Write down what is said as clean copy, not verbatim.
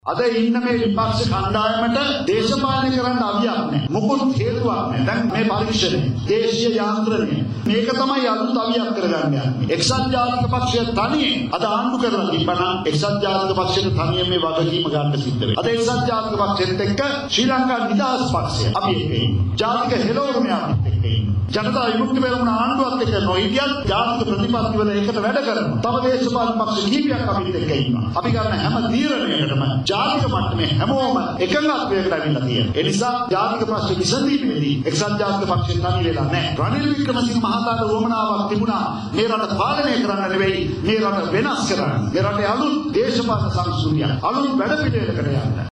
අද ඉන්න මේ විපක්ෂ කණ්ඩායමට දේශපාලනය කරන්න අවියක් නැහැ. මොකොත් හේතුවක් නැහැ. දැන් මේ පරීක්ෂණය, දේශීය යාන්ත්‍රණය මේක තමයි අලුත් අවියක් කරගන්න යන්නේ. එක්සත් ජාතික පක්ෂය තනියෙන් අද ආණ්ඩු කරලා තිබ්බනම් එක්සත් ජාතික පක්ෂයට තනියෙන් මේ වගකීම ගන්න සිද්ධ වෙනවා. අද එක්සත් ජාතික පක්ෂෙත් එක්ක ශ්‍රී ලංකා නිදහස් පක්ෂය අපි එක්ක ඉන්නවා. ජාතික හෙළවුමේ අපිත් එක්ක ඉන්නවා. ජනතා විමුක්ති පෙරමුණ ආණ්ඩුවත් එක්ක නොහිටියත් ජාතික ප්‍රතිපත්ති වල එකට වැඩ කරනවා. තව දේශපාලන පක්ෂ කිහිපයක් අපිත් එක්ක ඉන්නවා. අපි ගන්න හැම තීරණයකටම ජාතික මට්ටමේ හැමෝම එකඟත්වයකට ඇවිල්ලා තියෙනවා. ඒ නිසා ජාතික ප්‍රශ්න විසඳීමේදී එක්සත් ජාතික පක්ෂය තනි වෙලා නැහැ. රනිල් වික්‍රමසිංහ මහතාට වමනාවක් තිබුණා මේ රට පාලනය කරන්න නෙවෙයි මේ රට වෙනස් කරන්න. මේ රටේ අලුත් දේශපාලන සංස්කෘතියක් අලුත් වැඩ පිළිවෙලකට යන්න.